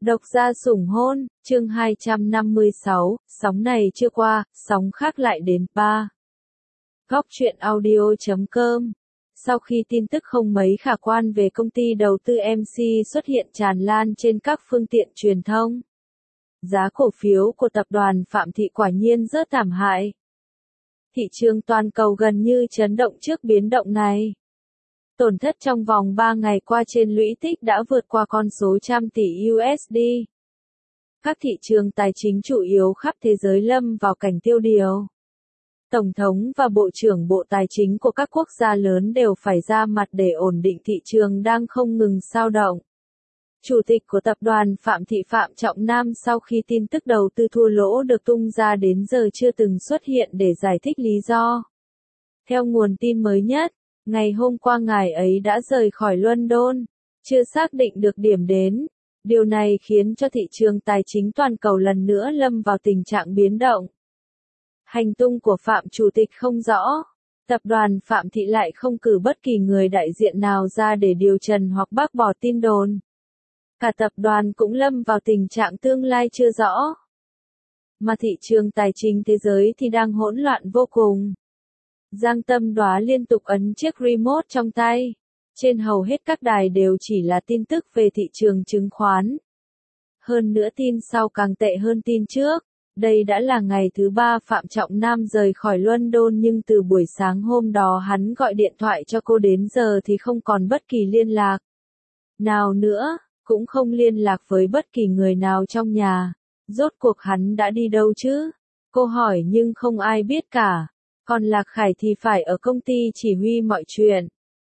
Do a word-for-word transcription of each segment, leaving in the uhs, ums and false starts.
Độc gia sủng hôn, chương hai trăm năm mươi sáu, sóng này chưa qua, sóng khác lại đến. ba. Góc truyện audio chấm com. Sau khi tin tức không mấy khả quan về công ty đầu tư em xê xuất hiện tràn lan trên các phương tiện truyền thông, giá cổ phiếu của tập đoàn Phạm Thị quả nhiên rớt thảm hại. Thị trường toàn cầu gần như chấn động trước biến động này. Tổn thất trong vòng ba ngày qua trên lũy tích đã vượt qua con số trăm tỷ u ét đê. Các thị trường tài chính chủ yếu khắp thế giới lâm vào cảnh tiêu điều. Tổng thống và Bộ trưởng Bộ Tài chính của các quốc gia lớn đều phải ra mặt để ổn định thị trường đang không ngừng xao động. Chủ tịch của tập đoàn Phạm Thị Phạm Trọng Nam sau khi tin tức đầu tư thua lỗ được tung ra đến giờ chưa từng xuất hiện để giải thích lý do. Theo nguồn tin mới nhất, ngày hôm qua ngài ấy đã rời khỏi London, chưa xác định được điểm đến. Điều này khiến cho thị trường tài chính toàn cầu lần nữa lâm vào tình trạng biến động. Hành tung của Phạm Chủ tịch không rõ. Tập đoàn Phạm Thị lại không cử bất kỳ người đại diện nào ra để điều trần hoặc bác bỏ tin đồn. Cả tập đoàn cũng lâm vào tình trạng tương lai chưa rõ. Mà thị trường tài chính thế giới thì đang hỗn loạn vô cùng. Giang Tâm Đoá liên tục ấn chiếc remote trong tay. Trên hầu hết các đài đều chỉ là tin tức về thị trường chứng khoán. Hơn nữa tin sau càng tệ hơn tin trước. Đây đã là ngày thứ ba Phạm Trọng Nam rời khỏi London nhưng từ buổi sáng hôm đó hắn gọi điện thoại cho cô đến giờ thì không còn bất kỳ liên lạc nào nữa, cũng không liên lạc với bất kỳ người nào trong nhà. Rốt cuộc hắn đã đi đâu chứ? Cô hỏi nhưng không ai biết cả. Còn Lạc Khải thì phải ở công ty chỉ huy mọi chuyện.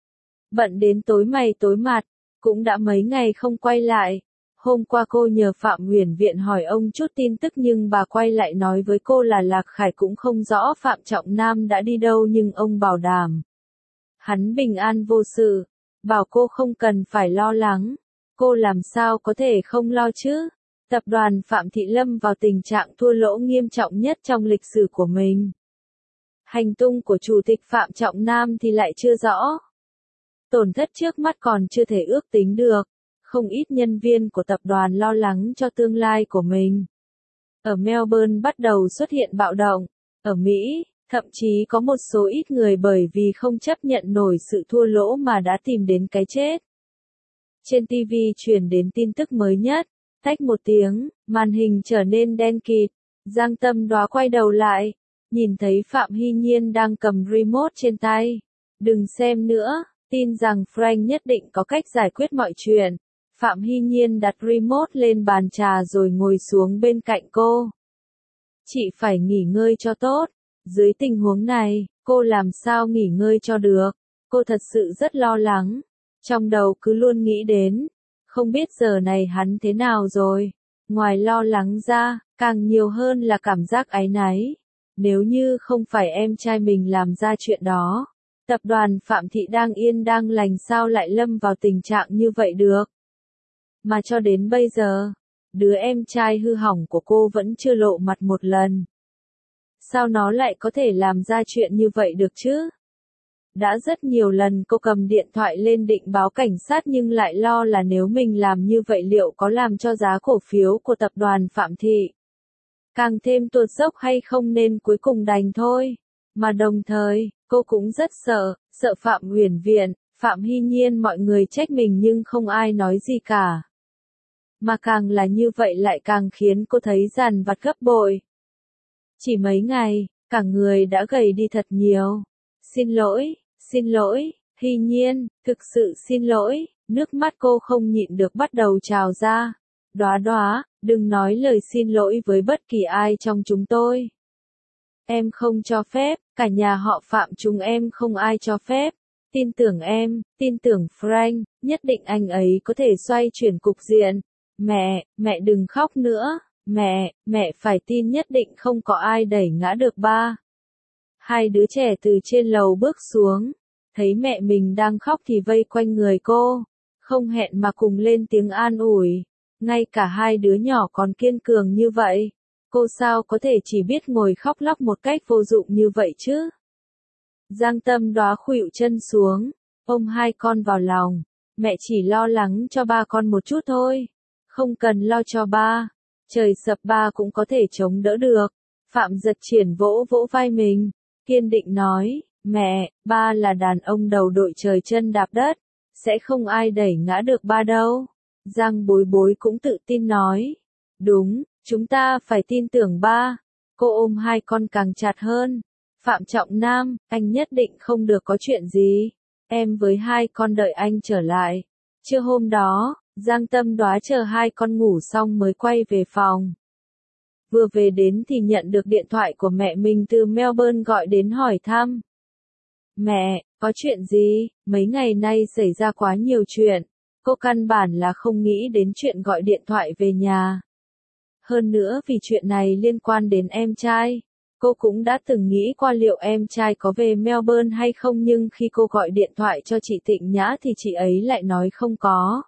Bận đến tối mày tối mặt, cũng đã mấy ngày không quay lại. Hôm qua cô nhờ Phạm Huyền Viện hỏi ông chút tin tức nhưng bà quay lại nói với cô là Lạc Khải cũng không rõ Phạm Trọng Nam đã đi đâu nhưng ông bảo đảm hắn bình an vô sự, bảo cô không cần phải lo lắng. Cô làm sao có thể không lo chứ? Tập đoàn Phạm Thị lâm vào tình trạng thua lỗ nghiêm trọng nhất trong lịch sử của mình. Hành tung của Chủ tịch Phạm Trọng Nam thì lại chưa rõ. Tổn thất trước mắt còn chưa thể ước tính được. Không ít nhân viên của tập đoàn lo lắng cho tương lai của mình. Ở Melbourne bắt đầu xuất hiện bạo động. Ở Mỹ, thậm chí có một số ít người bởi vì không chấp nhận nổi sự thua lỗ mà đã tìm đến cái chết. Trên ti vi truyền đến tin tức mới nhất. Tách một tiếng, màn hình trở nên đen kịt. Giang Tâm Đoá quay đầu lại. Nhìn thấy Phạm Hy Nhiên đang cầm remote trên tay. Đừng xem nữa, tin rằng Frank nhất định có cách giải quyết mọi chuyện. Phạm Hy Nhiên đặt remote lên bàn trà rồi ngồi xuống bên cạnh cô. Chị phải nghỉ ngơi cho tốt. Dưới tình huống này, cô làm sao nghỉ ngơi cho được? Cô thật sự rất lo lắng. Trong đầu cứ luôn nghĩ đến. Không biết giờ này hắn thế nào rồi. Ngoài lo lắng ra, càng nhiều hơn là cảm giác áy náy. Nếu như không phải em trai mình làm ra chuyện đó, tập đoàn Phạm Thị đang yên đang lành sao lại lâm vào tình trạng như vậy được. Mà cho đến bây giờ, đứa em trai hư hỏng của cô vẫn chưa lộ mặt một lần. Sao nó lại có thể làm ra chuyện như vậy được chứ? Đã rất nhiều lần cô cầm điện thoại lên định báo cảnh sát nhưng lại lo là nếu mình làm như vậy liệu có làm cho giá cổ phiếu của tập đoàn Phạm Thị càng thêm tuột dốc hay không nên cuối cùng đành thôi. Mà đồng thời, cô cũng rất sợ, sợ Phạm Huyền Viện, Phạm Hy Nhiên mọi người trách mình nhưng không ai nói gì cả. Mà càng là như vậy lại càng khiến cô thấy dằn vặt gấp bội. Chỉ mấy ngày, cả người đã gầy đi thật nhiều. Xin lỗi, xin lỗi, Hy Nhiên, thực sự xin lỗi, nước mắt cô không nhịn được bắt đầu trào ra. Đoá Đoá, đừng nói lời xin lỗi với bất kỳ ai trong chúng tôi. Em không cho phép, cả nhà họ Phạm chúng em không ai cho phép. Tin tưởng em, tin tưởng Frank, nhất định anh ấy có thể xoay chuyển cục diện. Mẹ, mẹ đừng khóc nữa, mẹ, mẹ phải tin nhất định không có ai đẩy ngã được ba. Hai đứa trẻ từ trên lầu bước xuống, thấy mẹ mình đang khóc thì vây quanh người cô, không hẹn mà cùng lên tiếng an ủi. Ngay cả hai đứa nhỏ còn kiên cường như vậy, cô sao có thể chỉ biết ngồi khóc lóc một cách vô dụng như vậy chứ? Giang Tâm Đoá khuỵu chân xuống, ôm hai con vào lòng, mẹ chỉ lo lắng cho ba con một chút thôi. Không cần lo cho ba. Trời sập ba cũng có thể chống đỡ được. Phạm Giật Triển vỗ vỗ vai mình. Kiên định nói, mẹ, ba là đàn ông đầu đội trời chân đạp đất. Sẽ không ai đẩy ngã được ba đâu. Giang Bối Bối cũng tự tin nói. Đúng, chúng ta phải tin tưởng ba. Cô ôm hai con càng chặt hơn. Phạm Trọng Nam, anh nhất định không được có chuyện gì. Em với hai con đợi anh trở lại. Trưa hôm đó, Giang Tâm Đoá chờ hai con ngủ xong mới quay về phòng. Vừa về đến thì nhận được điện thoại của mẹ mình từ Melbourne gọi đến hỏi thăm. Mẹ, có chuyện gì? Mấy ngày nay xảy ra quá nhiều chuyện. Cô căn bản là không nghĩ đến chuyện gọi điện thoại về nhà. Hơn nữa vì chuyện này liên quan đến em trai. Cô cũng đã từng nghĩ qua liệu em trai có về Melbourne hay không, nhưng khi cô gọi điện thoại cho chị Tịnh Nhã thì chị ấy lại nói không có.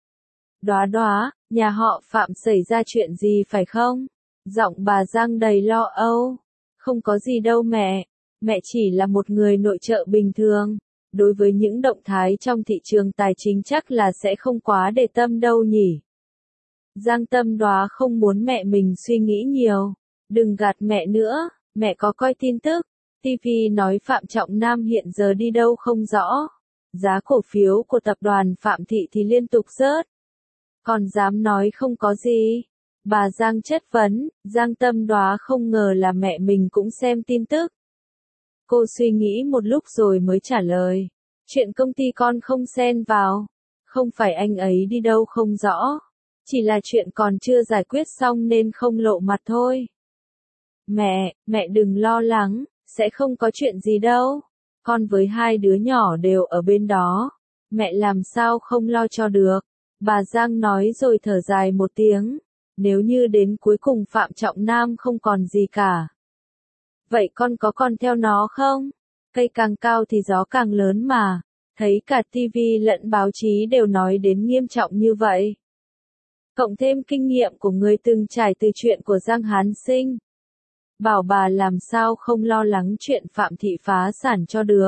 Đoá đoá, nhà họ Phạm xảy ra chuyện gì phải không? Giọng bà Giang đầy lo âu. Không có gì đâu mẹ. Mẹ chỉ là một người nội trợ bình thường. Đối với những động thái trong thị trường tài chính chắc là sẽ không quá để tâm đâu nhỉ. Giang Tâm Đoá không muốn mẹ mình suy nghĩ nhiều. Đừng gạt mẹ nữa, mẹ có coi tin tức. ti vi nói Phạm Trọng Nam hiện giờ đi đâu không rõ. Giá cổ phiếu của tập đoàn Phạm Thị thì liên tục rớt. Còn dám nói không có gì. Bà Giang chất vấn, Giang Tâm Đoá không ngờ là mẹ mình cũng xem tin tức. Cô suy nghĩ một lúc rồi mới trả lời. Chuyện công ty con không xen vào. Không phải anh ấy đi đâu không rõ. Chỉ là chuyện còn chưa giải quyết xong nên không lộ mặt thôi. Mẹ, mẹ đừng lo lắng, sẽ không có chuyện gì đâu. Con với hai đứa nhỏ đều ở bên đó. Mẹ làm sao không lo cho được. Bà Giang nói rồi thở dài một tiếng. Nếu như đến cuối cùng Phạm Trọng Nam không còn gì cả. Vậy con có con theo nó không? Cây càng cao thì gió càng lớn mà. Thấy cả ti vi lẫn báo chí đều nói đến nghiêm trọng như vậy. Cộng thêm kinh nghiệm của người từng trải từ chuyện của Giang Hán Sinh. Bảo bà làm sao không lo lắng chuyện Phạm Thị phá sản cho được.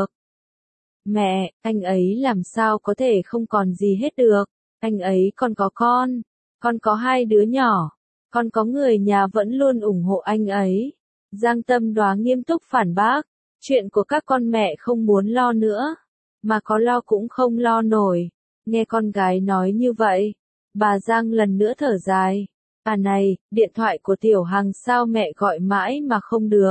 Mẹ, anh ấy làm sao có thể không còn gì hết được. Anh ấy còn có con. Con có hai đứa nhỏ. Con có người nhà vẫn luôn ủng hộ anh ấy. Giang Tâm Đoá nghiêm túc phản bác. Chuyện của các con mẹ không muốn lo nữa. Mà có lo cũng không lo nổi. Nghe con gái nói như vậy. Bà Giang lần nữa thở dài. À này, điện thoại của Tiểu Hằng sao mẹ gọi mãi mà không được?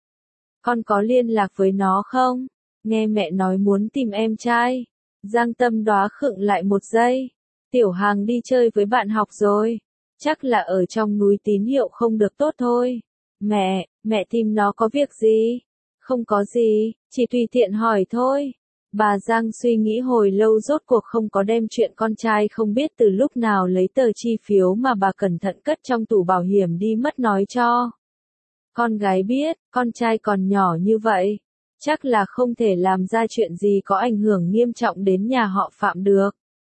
Con có liên lạc với nó không? Nghe mẹ nói muốn tìm em trai. Giang Tâm Đoá khựng lại một giây. Tiểu Hằng đi chơi với bạn học rồi. Chắc là ở trong núi tín hiệu không được tốt thôi. Mẹ, mẹ tìm nó có việc gì? Không có gì, chỉ tùy tiện hỏi thôi. Bà Giang suy nghĩ hồi lâu rốt cuộc không có đem chuyện con trai không biết từ lúc nào lấy tờ chi phiếu mà bà cẩn thận cất trong tủ bảo hiểm đi mất nói cho. Con gái biết, con trai còn nhỏ như vậy. Chắc là không thể làm ra chuyện gì có ảnh hưởng nghiêm trọng đến nhà họ Phạm được.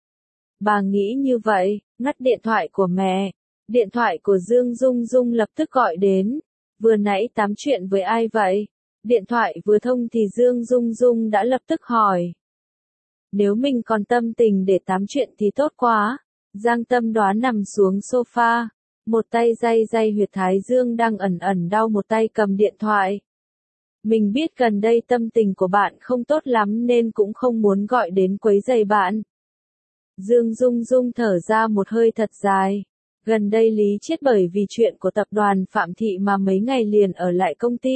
Bà nghĩ như vậy, ngắt điện thoại của mẹ. Điện thoại của Dương Dung Dung lập tức gọi đến. Vừa nãy tám chuyện với ai vậy? Điện thoại vừa thông thì Dương Dung Dung đã lập tức hỏi. Nếu mình còn tâm tình để tám chuyện thì tốt quá. Giang Tâm Đoá nằm xuống sofa. Một tay day day huyệt thái dương đang ẩn ẩn đau, một tay cầm điện thoại. Mình biết gần đây tâm tình của bạn không tốt lắm nên cũng không muốn gọi đến quấy rầy bạn. Dương Dung Dung thở ra một hơi thật dài. Gần đây Lý Chiết bởi vì chuyện của tập đoàn Phạm Thị mà mấy ngày liền ở lại công ty.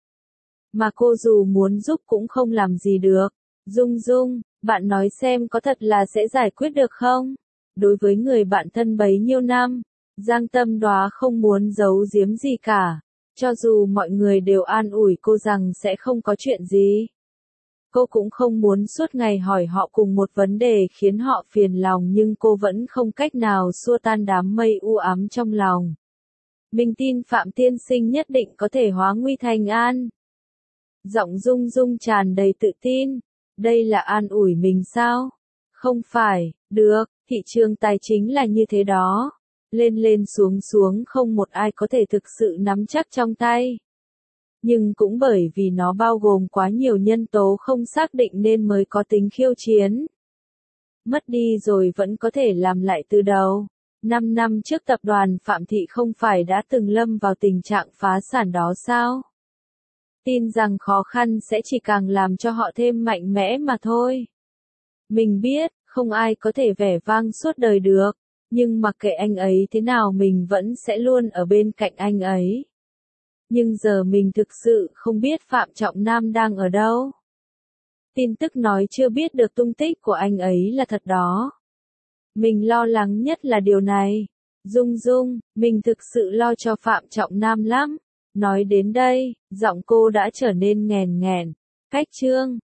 Mà cô dù muốn giúp cũng không làm gì được. Dung Dung, bạn nói xem có thật là sẽ giải quyết được không? Đối với người bạn thân bấy nhiêu năm, Giang Tâm Đoá không muốn giấu giếm gì cả. Cho dù mọi người đều an ủi cô rằng sẽ không có chuyện gì. Cô cũng không muốn suốt ngày hỏi họ cùng một vấn đề khiến họ phiền lòng, nhưng cô vẫn không cách nào xua tan đám mây u ám trong lòng. Mình tin Phạm tiên sinh nhất định có thể hóa nguy thành an. Giọng Dung Dung tràn đầy tự tin. Đây là an ủi mình sao? Không phải, được, thị trường tài chính là như thế đó. Lên lên xuống xuống không một ai có thể thực sự nắm chắc trong tay. Nhưng cũng bởi vì nó bao gồm quá nhiều nhân tố không xác định nên mới có tính khiêu chiến. Mất đi rồi vẫn có thể làm lại từ đầu. Năm năm trước tập đoàn Phạm Thị không phải đã từng lâm vào tình trạng phá sản đó sao? Tin rằng khó khăn sẽ chỉ càng làm cho họ thêm mạnh mẽ mà thôi. Mình biết, không ai có thể vẻ vang suốt đời được, nhưng mặc kệ anh ấy thế nào mình vẫn sẽ luôn ở bên cạnh anh ấy. Nhưng giờ mình thực sự không biết Phạm Trọng Nam đang ở đâu. Tin tức nói chưa biết được tung tích của anh ấy là thật đó. Mình lo lắng nhất là điều này. Dung Dung, mình thực sự lo cho Phạm Trọng Nam lắm. Nói đến đây, giọng cô đã trở nên nghèn nghèn. Cách chương